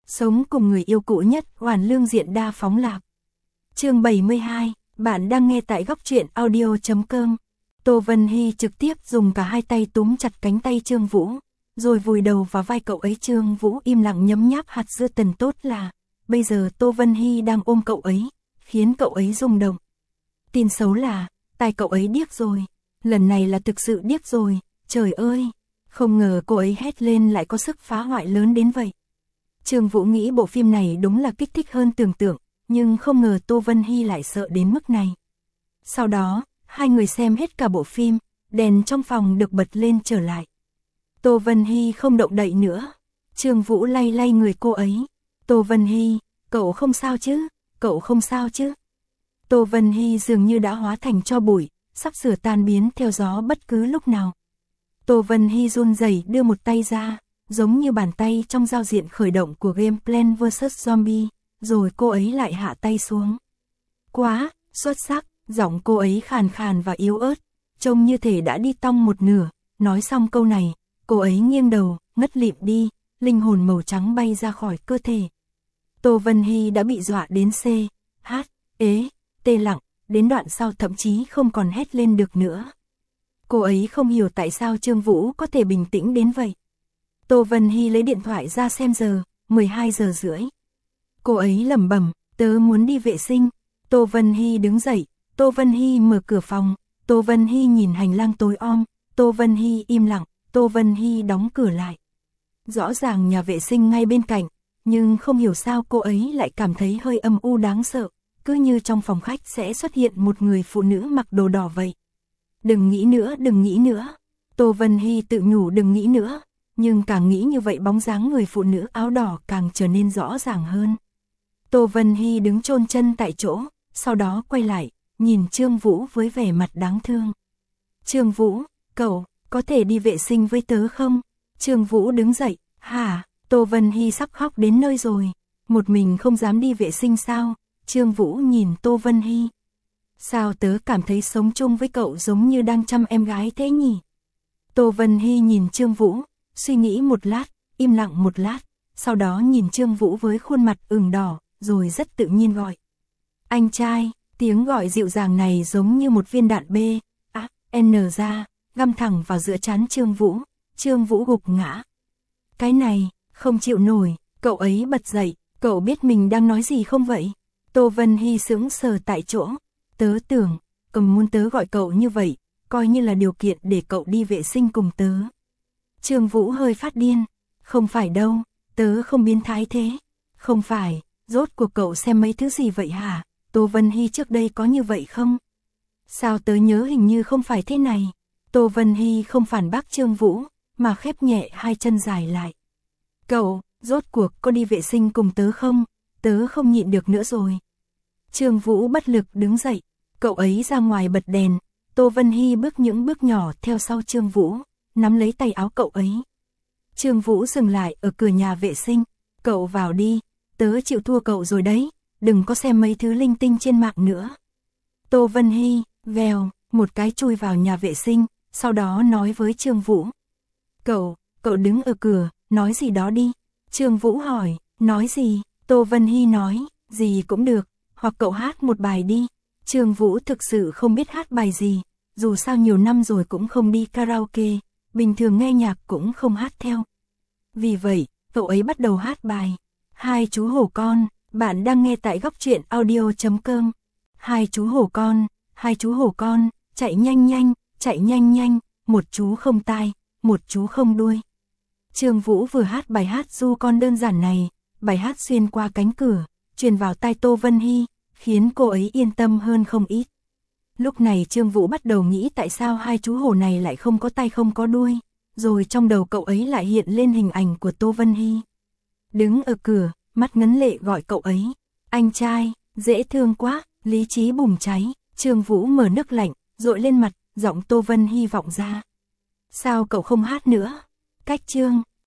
Sống cùng người yêu cũ nhất, hoàn lương diện đa phóng lạc. Chương 72, bạn đang nghe tại góc truyện audio.com. Tô Vân Hy trực tiếp dùng cả hai tay túm chặt cánh tay Trương Vũ, rồi vùi đầu vào vai cậu ấy. Trương Vũ im lặng nhấm nháp hạt dưa tần tốt là, bây giờ Tô Vân Hy đang ôm cậu ấy, khiến cậu ấy rung động. Tin xấu là, tai cậu ấy điếc rồi, lần này là thực sự điếc rồi, trời ơi, không ngờ cô ấy hét lên lại có sức phá hoại lớn đến vậy. Trương Vũ nghĩ bộ phim này đúng là kích thích hơn tưởng tượng, nhưng không ngờ Tô Vân Hy lại sợ đến mức này. Sau đó, hai người xem hết cả bộ phim, đèn trong phòng được bật lên trở lại. Tô Vân Hy không động đậy nữa. Trương Vũ lay lay người cô ấy. Tô Vân Hy, cậu không sao chứ? Cậu không sao chứ? Tô Vân Hy dường như đã hóa thành tro bụi, sắp sửa tan biến theo gió bất cứ lúc nào. Tô Vân Hy run rẩy đưa một tay ra, giống như bàn tay trong giao diện khởi động của game Plants vs Zombie, rồi cô ấy lại hạ tay xuống. Quá, xuất sắc, giọng cô ấy khàn khàn và yếu ớt, trông như thể đã đi tong một nửa. Nói xong câu này, cô ấy nghiêng đầu, ngất lịm đi, linh hồn màu trắng bay ra khỏi cơ thể. Tô Vân Hy đã bị dọa đến tê lặng, đến đoạn sau thậm chí không còn hét lên được nữa. Cô ấy không hiểu tại sao Trương Vũ có thể bình tĩnh đến vậy. Tô Vân Hy lấy điện thoại ra xem giờ, 12 giờ rưỡi. Cô ấy lẩm bẩm, tớ muốn đi vệ sinh. Tô Vân Hy đứng dậy, Tô Vân Hy mở cửa phòng, Tô Vân Hy nhìn hành lang tối om, Tô Vân Hy im lặng, Tô Vân Hy đóng cửa lại. Rõ ràng nhà vệ sinh ngay bên cạnh, nhưng không hiểu sao cô ấy lại cảm thấy hơi âm u đáng sợ, cứ như trong phòng khách sẽ xuất hiện một người phụ nữ mặc đồ đỏ vậy. Đừng nghĩ nữa, đừng nghĩ nữa. Tô Vân Hy tự nhủ đừng nghĩ nữa, nhưng càng nghĩ như vậy bóng dáng người phụ nữ áo đỏ càng trở nên rõ ràng hơn. Tô Vân Hy đứng chôn chân tại chỗ, sau đó quay lại, nhìn Trương Vũ với vẻ mặt đáng thương. Trương Vũ, cậu, có thể đi vệ sinh với tớ không? Trương Vũ đứng dậy, hả? Tô Vân Hy sắp khóc đến nơi rồi. Một mình không dám đi vệ sinh sao? Trương Vũ nhìn Tô Vân Hy. Sao tớ cảm thấy sống chung với cậu giống như đang chăm em gái thế nhỉ? Tô Vân Hy nhìn Trương Vũ, suy nghĩ một lát, im lặng một lát, sau đó nhìn Trương Vũ với khuôn mặt ửng đỏ, rồi rất tự nhiên gọi. Anh trai, tiếng gọi dịu dàng này giống như một viên đạn B.A.N ra, găm thẳng vào giữa trán Trương Vũ. Trương Vũ gục ngã. Cái này, không chịu nổi, cậu ấy bật dậy, cậu biết mình đang nói gì không vậy? Tô Vân Hy sững sờ tại chỗ. Tớ tưởng, cầm muốn tớ gọi cậu như vậy, coi như là điều kiện để cậu đi vệ sinh cùng tớ. Trương Vũ hơi phát điên. Không phải đâu, tớ không biến thái thế. Không phải, rốt cuộc cậu xem mấy thứ gì vậy hả? Tô Vân Hy trước đây có như vậy không? Sao tớ nhớ hình như không phải thế này. Tô Vân Hy không phản bác Trương Vũ, mà khép nhẹ hai chân dài lại. Cậu, rốt cuộc có đi vệ sinh cùng tớ không? Tớ không nhịn được nữa rồi. Trương Vũ bất lực đứng dậy, cậu ấy ra ngoài bật đèn. Tô Vân Hy bước những bước nhỏ theo sau Trương Vũ, nắm lấy tay áo cậu ấy. Trương Vũ dừng lại ở cửa nhà vệ sinh. Cậu vào đi, tớ chịu thua cậu rồi đấy, đừng có xem mấy thứ linh tinh trên mạng nữa. Tô Vân Hy, vèo, một cái chui vào nhà vệ sinh, sau đó nói với Trương Vũ. Cậu đứng ở cửa, nói gì đó đi. Trương Vũ hỏi, nói gì? Tô Vân Hy nói, gì cũng được, hoặc cậu hát một bài đi. Trương Vũ thực sự không biết hát bài gì, dù sao nhiều năm rồi cũng không đi karaoke, bình thường nghe nhạc cũng không hát theo. Vì vậy, cậu ấy bắt đầu hát bài Hai chú hổ con. Bạn đang nghe tại góc truyện audio.com. Hai chú hổ con, chạy nhanh nhanh, một chú không tai, một chú không đuôi. Trương Vũ vừa hát bài hát du con đơn giản này, bài hát xuyên qua cánh cửa, truyền vào tai Tô Vân Hy, khiến cô ấy yên tâm hơn không ít. Lúc này Trương Vũ bắt đầu nghĩ tại sao hai chú hổ này lại không có tai không có đuôi, rồi trong đầu cậu ấy lại hiện lên hình ảnh của Tô Vân Hy. Đứng ở cửa, mắt ngấn lệ gọi cậu ấy. Anh trai, dễ thương quá, lý trí bùng cháy. Trương Vũ mở nước lạnh, dội lên mặt, giọng Tô Vân Hy vọng ra. Sao cậu không hát nữa? Cách Trương